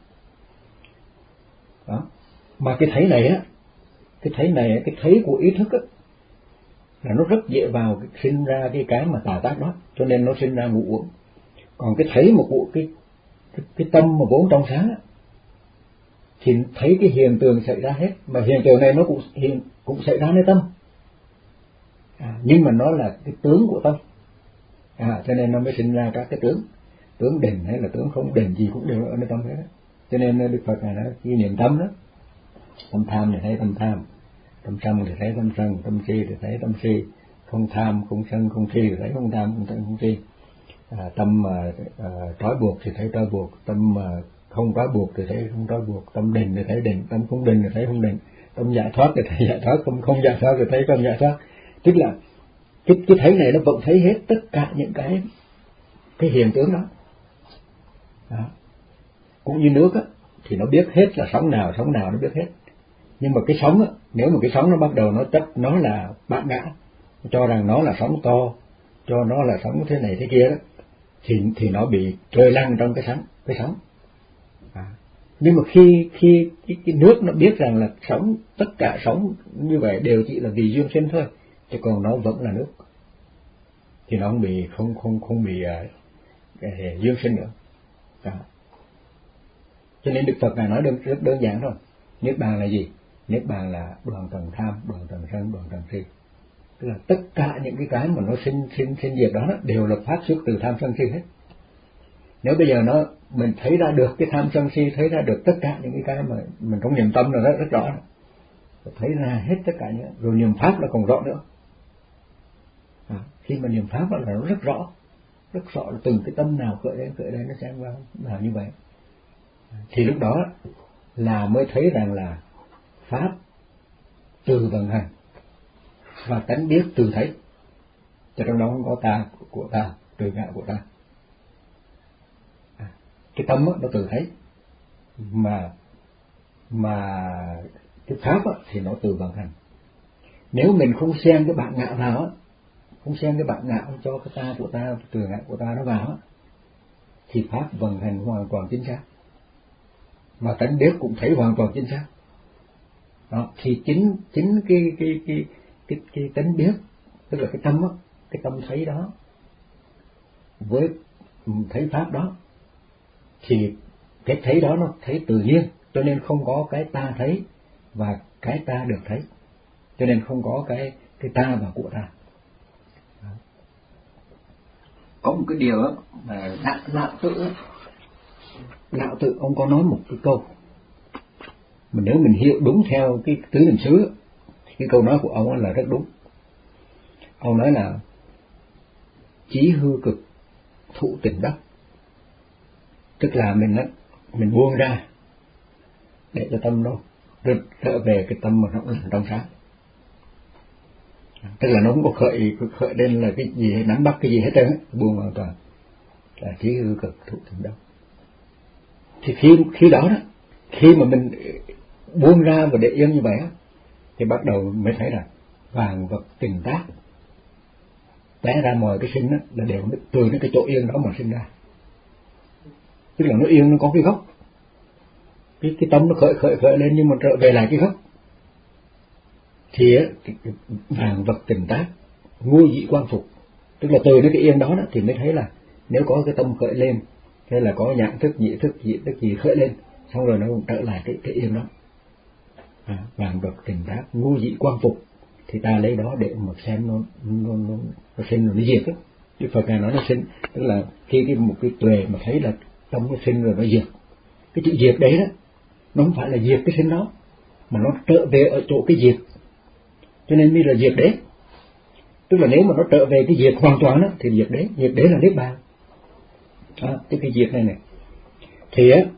Đó. Mà cái thấy này á, cái thấy này, cái thấy của ý thức á, là nó rất dễ vào cái, sinh ra cái cái mà tà tác đó, cho nên nó sinh ra ngũ uẩn. Còn cái thấy một của cái cái, cái tâm mà vốn trong sáng á, thì thấy cái hiện tượng xảy ra hết, mà hiện tượng này nó cũng hiện cũng xảy ra nơi tâm. À, nhưng mà nó là cái tướng của tâm. À, cho nên nó mới sinh ra các cái tướng, tướng định hay là tướng không định gì cũng đều ở nơi tâm hết đó. Cho nên Đức Phật này nói khi niệm tâm đó, tâm tham thì thấy tâm tham, tâm sân thì thấy tâm sân, tâm si thì thấy tâm si, không tham không sân không si thì thấy không tham không sân không si. À, tâm mà à, trói buộc thì thấy trói buộc, tâm mà không trói buộc thì thấy không trói buộc, tâm định thì thấy định, tâm không định thì thấy không định, tâm giải thoát thì thấy giải thoát, không không giải thoát thì thấy không giải thoát. Tức là cái cái thấy này nó vẫn thấy hết tất cả những cái cái hiện tướng đó. Đó. Cũng như nước á, thì nó biết hết là sóng nào sóng nào nó biết hết. Nhưng mà cái sóng á, nếu mà cái sóng nó bắt đầu nó chấp nó là bản ngã, cho rằng nó là sóng to, cho nó là sóng thế này thế kia đó, thì thì nó bị trôi lăn trong cái sóng cái sóng. À. Nhưng mà khi khi cái, cái nước nó biết rằng là sóng, tất cả sóng như vậy đều chỉ là vì duyên sinh thôi, chứ còn nó vẫn là nước, thì nó không bị không không không bị cái hệ dương sinh nữa. Đó. Cho nên Đức Phật Ngài nói đơn, rất đơn giản thôi. Niết bàn là gì? Niết bàn là đoạn trần tham, đoạn trần sân, đoạn trần si. Tức là tất cả những cái cái mà nó sinh sinh sinh diệt đó đều là phát xuất từ tham sân si hết. Nếu bây giờ nó mình thấy ra được cái tham sân si, thấy ra được tất cả những cái cái mà mình trong niệm tâm là rất rất rõ, thấy ra hết tất cả những, rồi niệm pháp là còn rõ nữa. À, khi mà niệm pháp là nó rất rõ, rất rõ là từng cái tâm nào khởi lên khởi lên nó sẽ vào vào như vậy. Thì lúc đó là mới thấy rằng là pháp từ vận hành và tánh biết từ thấy, cho trong đó không có ta của ta, từ ngã của ta. À, cái tâm đó, nó từ thấy, mà mà cái pháp đó, thì nó từ vận hành. Nếu mình không xem cái bạn ngạo nào á, không xem cái bạn ngạo cho cái ta của ta, từ ngã của ta nó vào á, thì pháp vận hành hoàn toàn chính xác, mà tánh biết cũng thấy hoàn toàn chính xác. Đó, thì chính chính cái cái cái cái cái tánh biết, tức là cái tâm á, cái tâm thấy đó với thấy pháp đó, thì cái thấy đó nó thấy tự nhiên, cho nên không có cái ta thấy và cái ta được thấy, cho nên không có cái cái ta và của ta. Đó. Có một cái điều đó mà đạo, đạo tự đạo tự ông có nói một cái câu mà nếu mình hiểu đúng theo cái tứ niệm xứ, cái câu nói của ông là rất đúng. Ông nói là chí hư cực thụ tình đắc, tức là mình á, mình buông ra để cho tâm nó trở về cái tâm mà nó lành trong sáng, tức là nó không có khởi khởi lên là cái gì nắm bắt cái gì hết trơn, buông hoàn toàn là chí hư cực thụ tình đắc. Thì khi khi đó đó, khi mà mình buông ra và để yên như vậy á, thì bắt đầu mới thấy là vạn vật tình tác té ra mọi cái sinh á, là đều từ cái chỗ yên đó mà sinh ra. Tức là nó yên, nó có cái gốc, cái cái tâm nó khởi khởi khởi lên nhưng mà trở về lại cái gốc. Thì á, vạn vật tình tác ngôi dị quang phục, tức là từ cái yên đó, đó thì mới thấy là nếu có cái tâm khởi lên, hay là có nhãn thức, nhị thức, dị thức gì khởi lên, xong rồi nó trở lại cái cái yên đó. À, vạn vật tình tác ngôi dị quang phục, thì ta lấy đó để mà xem nó nó nó, nó sinh rồi nó diệt đó. Đức Phật Ngài nói nó sinh, tức là khi cái một cái tuệ mà thấy là tâm nó sinh rồi nó diệt, cái chữ diệt đấy đó nó không phải là diệt cái sinh đó, mà nó trở về ở chỗ cái diệt, cho nên mới là diệt đế. Tức là nếu mà nó trở về cái diệt hoàn toàn đó, thì diệt đế, diệt đế là niết bàn. À, cái cái diệt này này thì á,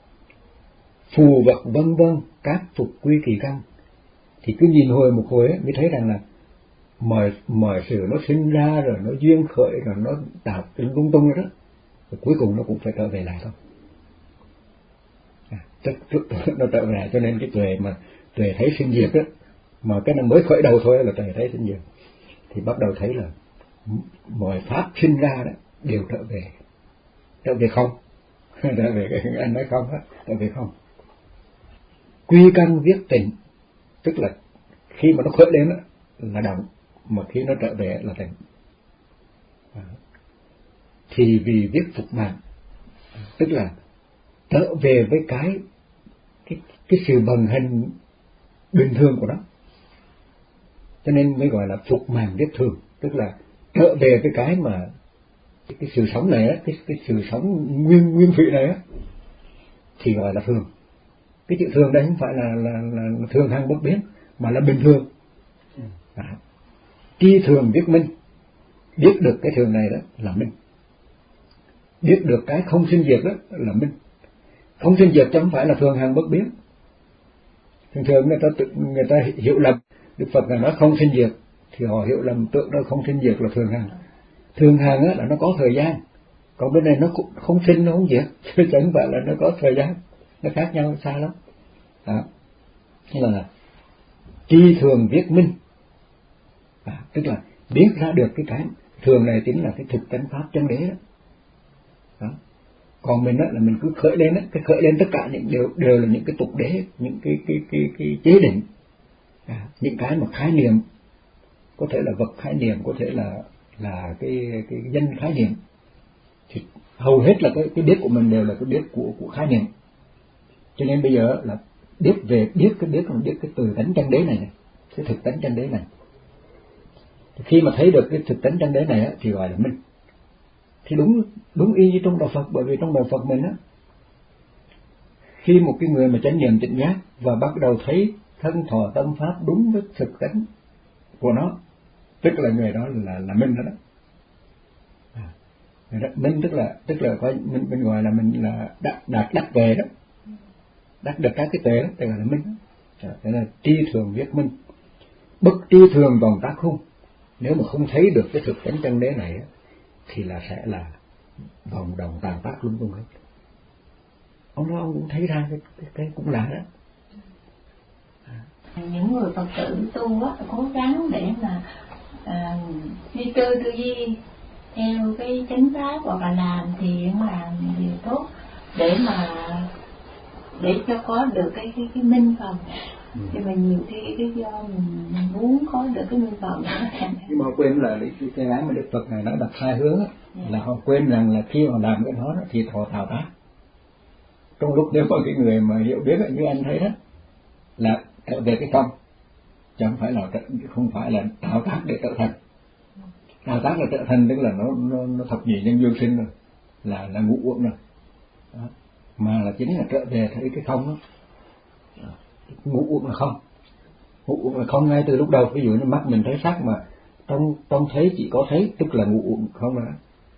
phù vật vân vân các phục quy kỳ căn, thì cứ nhìn hồi một hồi ấy, mới thấy rằng là mọi mọi sự nó sinh ra rồi nó duyên khởi rồi nó tạo tính lung tung đó, rồi cuối cùng nó cũng phải trở về lại thôi. À, tức, tức, nó trở về lại, cho nên cái tuệ mà tuệ thấy sinh diệt đó, mà cái nó mới khởi đầu thôi là tuệ thấy sinh diệt, thì bắt đầu thấy là mọi pháp sinh ra đó đều trở về, trở về không, trở về anh nói không á, trở về không. Quy căn viết tịnh, tức là khi mà nó khởi lên đó, là động, mà khi nó trở về là tịnh. À, thì vì viết phục mạng, tức là trở về với cái cái cái sự vận hành bình thường của nó, cho nên mới gọi là phục mạng viết thường, tức là trở về cái cái mà cái, cái sự sống này á, cái cái sự sống nguyên nguyên thủy này á, thì gọi là thường. Cái chữ thường đây không phải là là, là, là thường hằng bất biến, mà là bình thường. À, tri thường biết minh, biết được cái thường này đó là minh, biết được cái không sinh diệt đó là minh. Không sinh diệt chứ không phải là thường hằng bất biến. Thường thường người ta tự, người ta hiểu lầm Đức Phật là nói không sinh diệt, thì họ hiểu lầm tượng đó không sinh diệt là thường hằng. Thường hằng á là nó có thời gian, còn bên này nó cũng không sinh nó không diệt, chứ chẳng phải là nó có thời gian, nó khác nhau xa lắm. Đó, thế là tri thường viết minh, à, tức là biết ra được cái cái thường này chính là cái thực tánh pháp chân đế đó. Đó. Còn mình đó là mình cứ khởi lên đó, cái khởi lên tất cả những đều đều là những cái tục đế, những cái cái cái cái chế định, à, những cái mà khái niệm, có thể là vật khái niệm, có thể là là cái cái danh khái niệm, thì hầu hết là cái cái biết của mình đều là cái biết của của khái niệm. Cho nên bây giờ là biết về biết cái biết là biết cái từ tánh chân đế này này, cái thực tánh chân đế này. Khi mà thấy được cái thực tánh chân đế này á, thì gọi là minh. Thì đúng đúng y như trong đạo Phật, bởi vì trong đạo Phật mình á, khi một cái người mà chánh niệm tỉnh giác và bắt đầu thấy thân thọ tâm pháp đúng với thực tánh của nó, tức là người đó là là minh đó đó. À, minh tức là tức là có mình, mình gọi là mình là đạt đạt đắc về đó, đắc được các cái tuệ đó, tức là minh đó. Thế là tri thường viết minh, bất tri thường vòng tác khung. Nếu mà không thấy được cái thực tánh chân đế này thì là sẽ là vòng đồng tàn tác lung tung hết. Ông nói ông cũng thấy ra cái, cái, cái cũng lạ đó. À. Những người Phật tử tu á, cố gắng để mà à, suy tư tư duy theo cái chánh pháp, hoặc là làm thiện, làm điều tốt để mà để cho có được cái cái cái minh phần. Ừ. Nhưng mà nhiều khi cái do mình muốn có được cái minh phần đó. Nhưng mà họ quên là cái cái mà Đức Phật này nó đặt sai hướng á, yeah. Là họ quên rằng là khi họ làm cái đó thì họ tạo tác. Trong lúc nếu mà cái người mà hiểu biết như anh thấy đó là về cái không, chẳng phải là không phải là tạo tác để trở thành. Tạo tác là trở thành tức là nó nó, nó thập nhị nhân duyên sinh rồi, là là ngũ uẩn rồi. Đó. Mà là chính là trở về thấy cái không đó. Ngũ uẩn là không, ngũ uẩn là không ngay từ lúc đầu. Ví dụ như mắt mình thấy sắc mà trong trong thấy chỉ có thấy, tức là ngũ uẩn không đó.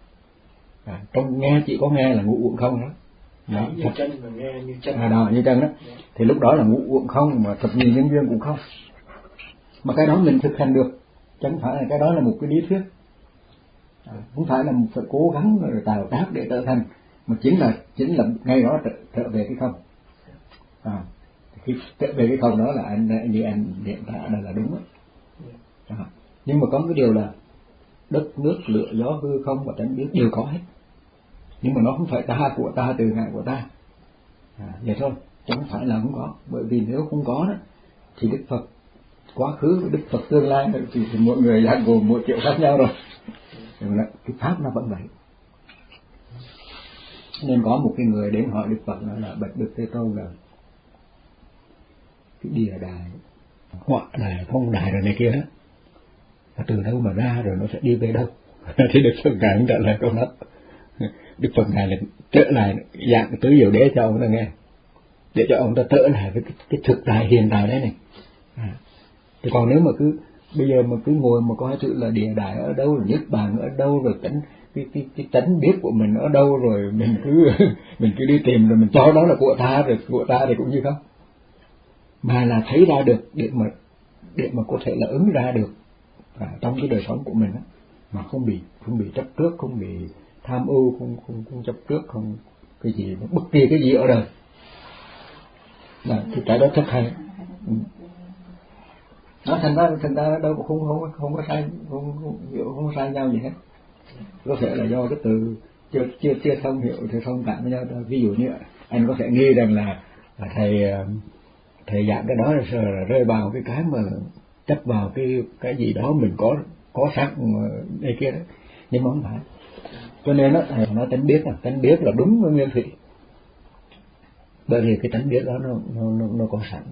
À, trong nghe chỉ có nghe là ngũ uẩn không đó. Đó, như chân mà nghe như chân. À đó, như chân đó. Thì lúc đó là ngũ uẩn không, mà thập nhị nhân duyên cũng không. Mà cái đó mình thực hành được, chẳng phải là cái đó là một cái lý thuyết. À, không phải là một phải cố gắng rồi tạo tác để trở thành, mà chính là chính là ngay đó trở, trở về cái không. À, khi trở về cái không đó là anh như anh hiện tại là, là đúng đó. À, nhưng mà có cái điều là đất nước lửa gió hư không và tánh biết đều có hết, nhưng mà nó không phải ta của ta, từ ngã của ta. À, vậy thôi, chẳng phải là không có. Bởi vì nếu không có đó thì Đức Phật quá khứ, Đức Phật tương lai thì, thì mỗi người giác ngộ một triệu khác nhau rồi. Là cái pháp nó vẫn vậy. Nên có một cái người đến hỏi Đức Phật nói là bạch Đức Thế Tôn là cái địa đài, họa đài, phong đài rồi này kia đó, từ đâu mà ra rồi nó sẽ đi về đâu? Thì Đức Phật ngài cũng trả lời câu đó. Đức Phật ngài là trở lại dạng tứ diệu đế cho ông ta nghe, để cho ông ta trở lại với cái, cái thực tại hiện tại đấy này. À. Thì còn nếu mà cứ bây giờ mà cứ ngồi mà coi sự là địa đài ở đâu, rồi niết bàn ở đâu, rồi tánh cái cái cái tánh biết của mình ở đâu, rồi mình cứ mình cứ đi tìm rồi mình cho đó là của ta, rồi của ta thì cũng như không, mà là thấy ra được để mà để mà có thể là ứng ra được à, trong cái đời sống của mình đó, mà không bị không bị chấp trước, không bị tham ưu, không không không chấp trước, không cái gì bất kỳ cái gì ở đời. Là thì cái đó rất hay. Ừ. Đó, thành ra thành ra đâu cũng không không không có sai, không không, không, không sai nhau gì hết. Có thể là do cái từ chưa chưa chưa thông hiểu thì thông cảm với nhau. Ví dụ như anh có thể nghi rằng là, là thầy thầy giảng cái đó là rơi vào cái cái mà chấp vào cái cái gì đó mình có có sẵn này kia đó, nhưng mà không phải. Cho nên đó thầy nói tánh biết là tánh biết là đúng với nguyên thủy, bởi vì cái tánh biết đó nó nó nó, nó có sẵn.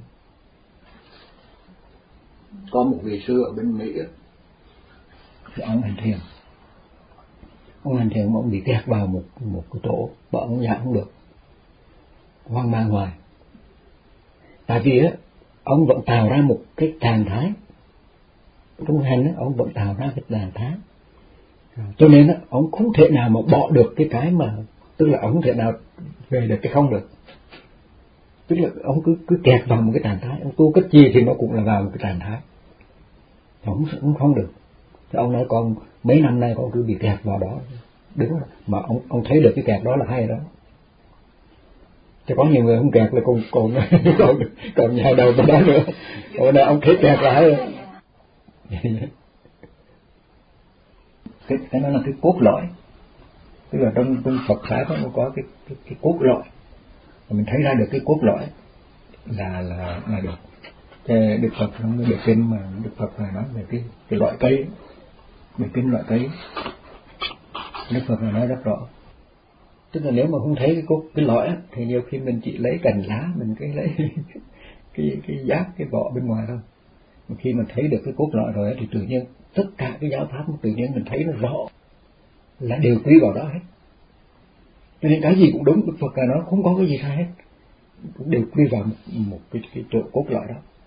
Có một vị sư ở bên Mỹ thì ông hành thiền, ông hành thiền mà ông bị kẹt vào một một cái chỗ, bọn ông giảng không được, hoang mang hoài. Tại vì á ông vẫn tạo ra một cái trạng thái trong hành á, ông vẫn tạo ra cái trạng thái, cho nên á ông không thể nào mà bỏ được cái cái mà, tức là ông không thể nào về được cái không được. Tức là ông cứ cứ kẹt vào một cái trạng thái, ông tu cách gì thì nó cũng là vào một cái trạng thái, ông cũng không được. Thì ông nói con mấy năm nay con cứ bị kẹt vào đó, đúng rồi. Mà ông ông thấy được cái kẹt đó là hay đó. Chứ có nhiều người không kẹt là còn còn còn còn nhào đầu vào đó nữa. Còn này ông thấy kẹt là hay rồi. Cái cái đó là cái cốt lõi, tức là trong trong Phật pháp nó có cái cái, cái cốt lõi. Mình thấy ra được cái cốt lõi là là là được. Thế Đức Phật trong cái bài kinh mà Đức Phật này nói về cái cái loại cây, bài kinh loại cây, Đức Phật này nói rất rõ. Tức là nếu mà không thấy cái cốt cái lõi á, thì nhiều khi mình chỉ lấy cành lá, mình cái lấy cái cái giác cái vỏ bên ngoài thôi. Mà khi mình thấy được cái cốt lõi rồi thì tự nhiên tất cả cái giáo pháp tự nhiên mình thấy nó rõ là đều quy vào đó hết. Cho nên cái gì cũng đúng, Đức Phật là nó không có cái gì sai hết, cũng đều quy vào một, một cái, cái chỗ cốt lõi đó.